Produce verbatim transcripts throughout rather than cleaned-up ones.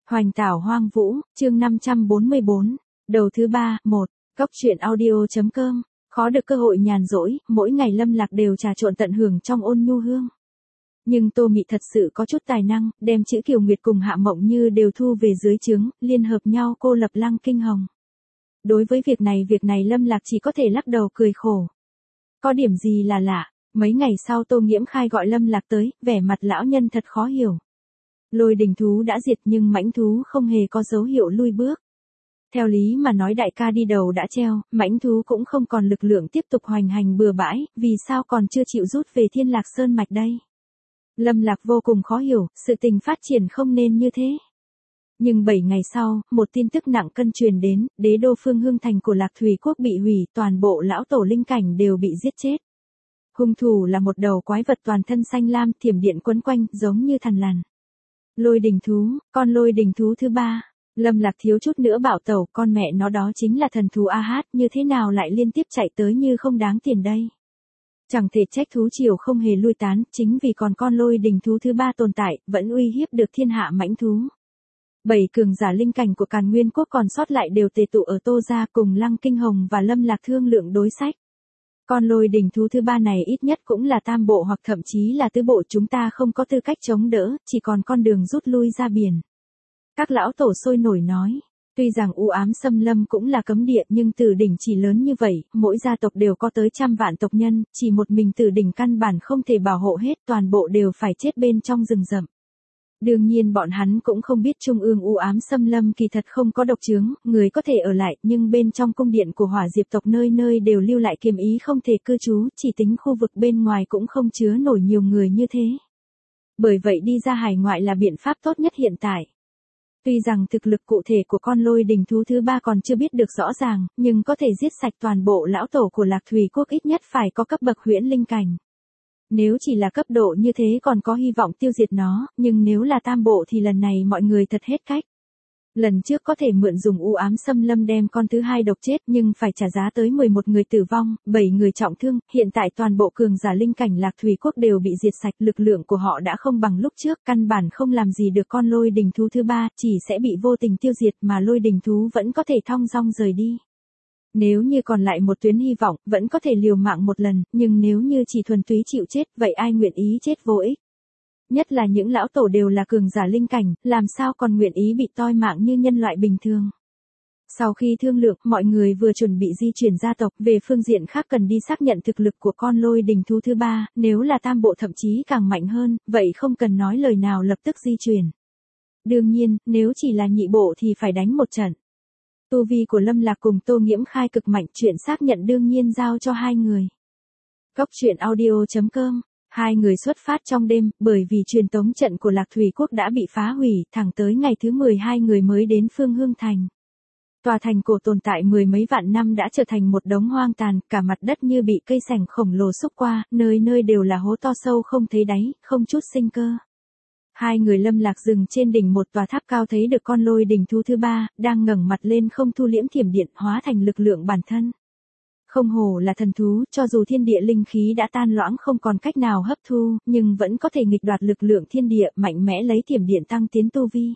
Hoành tảo hoang vũ, chương năm trăm bốn mươi bốn, đầu thứ ba, một, Cốc truyện audio.com, khó được cơ hội nhàn rỗi, mỗi ngày Lâm Lạc đều trà trộn tận hưởng trong ôn nhu hương. Nhưng Tô Mị thật sự có chút tài năng, đem chữ Kiều Nguyệt cùng Hạ Mộng Như đều thu về dưới trướng, liên hợp nhau cô lập Lăng Kinh Hồng. Đối với việc này việc này Lâm Lạc chỉ có thể lắc đầu cười khổ. Có điểm gì là lạ, mấy ngày sau Tô Nghiễm Khai gọi Lâm Lạc tới, vẻ mặt lão nhân thật khó hiểu. Lôi đình thú đã diệt nhưng mãnh thú không hề có dấu hiệu lui bước. Theo lý mà nói đại ca đi đầu đã treo, mãnh thú cũng không còn lực lượng tiếp tục hoành hành bừa bãi, vì sao còn chưa chịu rút về Thiên Lạc Sơn mạch đây? Lâm Lạc vô cùng khó hiểu, sự tình phát triển không nên như thế. Nhưng bảy ngày sau, một tin tức nặng cân truyền đến, đế đô Phương Hương Thành của Lạc Thủy Quốc bị hủy, toàn bộ lão tổ linh cảnh đều bị giết chết. Hung thủ là một đầu quái vật toàn thân xanh lam, thiểm điện quấn quanh, giống như thằn lằn. Lôi đình thú, con lôi đình thú thứ ba. Lâm Lạc thiếu chút nữa bảo tẩu, con mẹ nó đó chính là thần thú A Hát, như thế nào lại liên tiếp chạy tới như không đáng tiền đây. Chẳng thể trách thú triều không hề lui tán, chính vì còn con lôi đình thú thứ ba tồn tại, vẫn uy hiếp được thiên hạ mãnh thú. Bảy cường giả linh cảnh của Càn Nguyên Quốc còn sót lại đều tề tụ ở Tô gia cùng Lăng Kinh Hồng và Lâm Lạc thương lượng đối sách. Con lôi đình thú thứ ba này ít nhất cũng là tam bộ hoặc thậm chí là tứ bộ, chúng ta không có tư cách chống đỡ, chỉ còn con đường rút lui ra biển. Các lão tổ sôi nổi nói, tuy rằng u ám xâm lâm cũng là cấm địa nhưng Tử Đỉnh chỉ lớn như vậy, mỗi gia tộc đều có tới trăm vạn tộc nhân, chỉ một mình Tử Đỉnh căn bản không thể bảo hộ hết, toàn bộ đều phải chết bên trong rừng rậm. Đương nhiên bọn hắn cũng không biết trung ương u ám xâm lâm kỳ thật không có độc chướng, người có thể ở lại, nhưng bên trong cung điện của Hỏa Diệp tộc nơi nơi đều lưu lại kiềm ý không thể cư trú, chỉ tính khu vực bên ngoài cũng không chứa nổi nhiều người như thế. Bởi vậy đi ra hải ngoại là biện pháp tốt nhất hiện tại. Tuy rằng thực lực cụ thể của con lôi đình thú thứ ba còn chưa biết được rõ ràng, nhưng có thể giết sạch toàn bộ lão tổ của Lạc Thủy Quốc ít nhất phải có cấp bậc huyễn linh cảnh. Nếu chỉ là cấp độ như thế còn có hy vọng tiêu diệt nó, nhưng nếu là tam bộ thì lần này mọi người thật hết cách. Lần trước có thể mượn dùng u ám xâm lâm đem con thứ hai độc chết nhưng phải trả giá tới mười một người tử vong, bảy người trọng thương, hiện tại toàn bộ cường giả linh cảnh Lạc Thủy Quốc đều bị diệt sạch, lực lượng của họ đã không bằng lúc trước, căn bản không làm gì được con lôi đình thú thứ ba, chỉ sẽ bị vô tình tiêu diệt mà lôi đình thú vẫn có thể thong dong rời đi. Nếu như còn lại một tuyến hy vọng, vẫn có thể liều mạng một lần, nhưng nếu như chỉ thuần túy chịu chết, vậy ai nguyện ý chết vô ích? Nhất là những lão tổ đều là cường giả linh cảnh, làm sao còn nguyện ý bị toi mạng như nhân loại bình thường. Sau khi thương lượng, mọi người vừa chuẩn bị di chuyển gia tộc, về phương diện khác cần đi xác nhận thực lực của con lôi đình thú thứ ba, nếu là tam bộ thậm chí càng mạnh hơn, vậy không cần nói lời nào lập tức di chuyển. Đương nhiên, nếu chỉ là nhị bộ thì phải đánh một trận. Tu vi của Lâm Lạc cùng Tô Nghiễm Khai cực mạnh, chuyện xác nhận đương nhiên giao cho hai người. Cốc truyện audio.com. Hai người xuất phát trong đêm, bởi vì truyền tống trận của Lạc Thủy Quốc đã bị phá hủy, thẳng tới ngày thứ mười hai người mới đến Phương Hương Thành. Tòa thành cổ tồn tại mười mấy vạn năm đã trở thành một đống hoang tàn, cả mặt đất như bị cây sành khổng lồ xúc qua, nơi nơi đều là hố to sâu không thấy đáy, không chút sinh cơ. Hai người Lâm Lạc dừng trên đỉnh một tòa tháp cao thấy được con lôi đình thú thứ ba, đang ngẩng mặt lên không thu liễm thiểm điện, hóa thành lực lượng bản thân. Không hổ là thần thú, cho dù thiên địa linh khí đã tan loãng không còn cách nào hấp thu, nhưng vẫn có thể nghịch đoạt lực lượng thiên địa, mạnh mẽ lấy thiểm điện tăng tiến tu vi.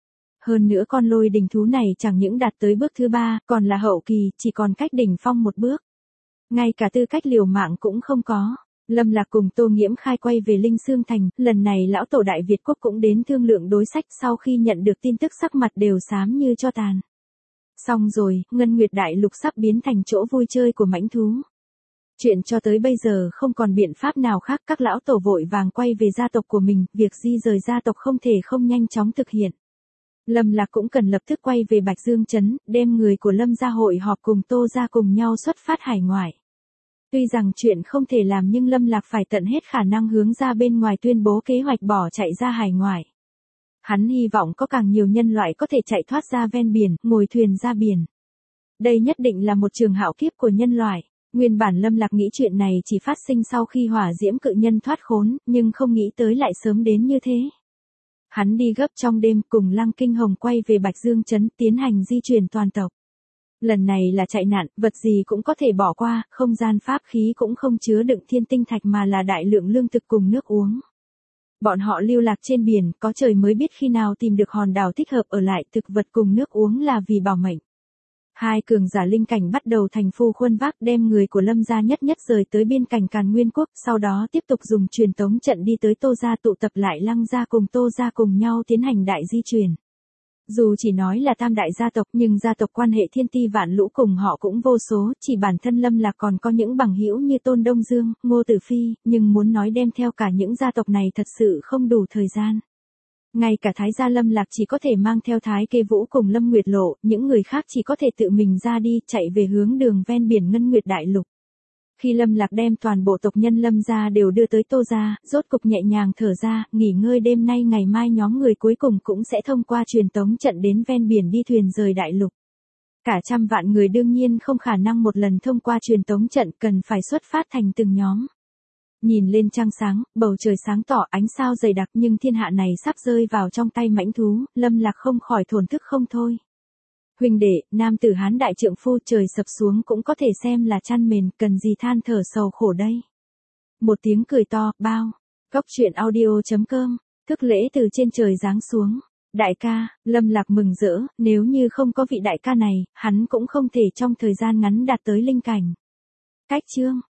Hơn nữa con lôi đình thú này chẳng những đạt tới bước thứ ba, còn là hậu kỳ, chỉ còn cách đỉnh phong một bước. Ngay cả tư cách liều mạng cũng không có. Lâm Lạc cùng Tô Nghiễm Khai quay về Linh Xương Thành, lần này lão tổ Đại Việt Quốc cũng đến thương lượng đối sách, sau khi nhận được tin tức sắc mặt đều xám như tro tàn. Xong rồi, Ngân Nguyệt Đại Lục sắp biến thành chỗ vui chơi của mãnh thú. Chuyện cho tới bây giờ không còn biện pháp nào khác, các lão tổ vội vàng quay về gia tộc của mình, việc di rời gia tộc không thể không nhanh chóng thực hiện. Lâm Lạc cũng cần lập tức quay về Bạch Dương Trấn, đem người của Lâm gia hội họp cùng Tô gia cùng nhau xuất phát hải ngoại. Tuy rằng chuyện không thể làm nhưng Lâm Lạc phải tận hết khả năng hướng ra bên ngoài tuyên bố kế hoạch bỏ chạy ra hải ngoại. Hắn hy vọng có càng nhiều nhân loại có thể chạy thoát ra ven biển, ngồi thuyền ra biển. Đây nhất định là một trường hạo kiếp của nhân loại. Nguyên bản Lâm Lạc nghĩ chuyện này chỉ phát sinh sau khi hỏa diễm cự nhân thoát khốn, nhưng không nghĩ tới lại sớm đến như thế. Hắn đi gấp trong đêm cùng Lăng Kinh Hồng quay về Bạch Dương Trấn tiến hành di chuyển toàn tộc. Lần này là chạy nạn, vật gì cũng có thể bỏ qua, không gian pháp khí cũng không chứa đựng thiên tinh thạch mà là đại lượng lương thực cùng nước uống. Bọn họ lưu lạc trên biển, có trời mới biết khi nào tìm được hòn đảo thích hợp ở lại, thực vật cùng nước uống là vì bảo mệnh. Hai cường giả linh cảnh bắt đầu thành phu khuân vác đem người của Lâm gia nhất nhất rời tới biên cảnh Càn Nguyên quốc, sau đó tiếp tục dùng truyền tống trận đi tới Tô gia tụ tập lại Lăng gia cùng Tô gia cùng nhau tiến hành đại di truyền. Dù chỉ nói là tam đại gia tộc nhưng gia tộc quan hệ thiên ti vạn lũ cùng họ cũng vô số, chỉ bản thân Lâm Lạc còn có những bằng hữu như Tôn Đông Dương, Ngô Tử Phi, nhưng muốn nói đem theo cả những gia tộc này thật sự không đủ thời gian. Ngay cả Thái gia Lâm Lạc chỉ có thể mang theo Thái Kê Vũ cùng Lâm Nguyệt Lộ, những người khác chỉ có thể tự mình ra đi, chạy về hướng đường ven biển Ngân Nguyệt Đại Lục. Khi Lâm Lạc đem toàn bộ tộc nhân Lâm gia đều đưa tới Tô gia, rốt cục nhẹ nhàng thở ra, nghỉ ngơi đêm nay ngày mai nhóm người cuối cùng cũng sẽ thông qua truyền tống trận đến ven biển đi thuyền rời đại lục. Cả trăm vạn người đương nhiên không khả năng một lần thông qua truyền tống trận, cần phải xuất phát thành từng nhóm. Nhìn lên trăng sáng, bầu trời sáng tỏ, ánh sao dày đặc, nhưng thiên hạ này sắp rơi vào trong tay mãnh thú, Lâm Lạc không khỏi thổn thức không thôi. Huynh đệ, nam tử Hán đại trượng phu, trời sập xuống cũng có thể xem là chăn mền, cần gì than thở sầu khổ đây. Một tiếng cười to, bao. Cốc truyện audio chấm com, thức lễ từ trên trời giáng xuống. Đại ca, Lâm Lạc mừng rỡ, nếu như không có vị đại ca này, hắn cũng không thể trong thời gian ngắn đạt tới linh cảnh. Cách chương.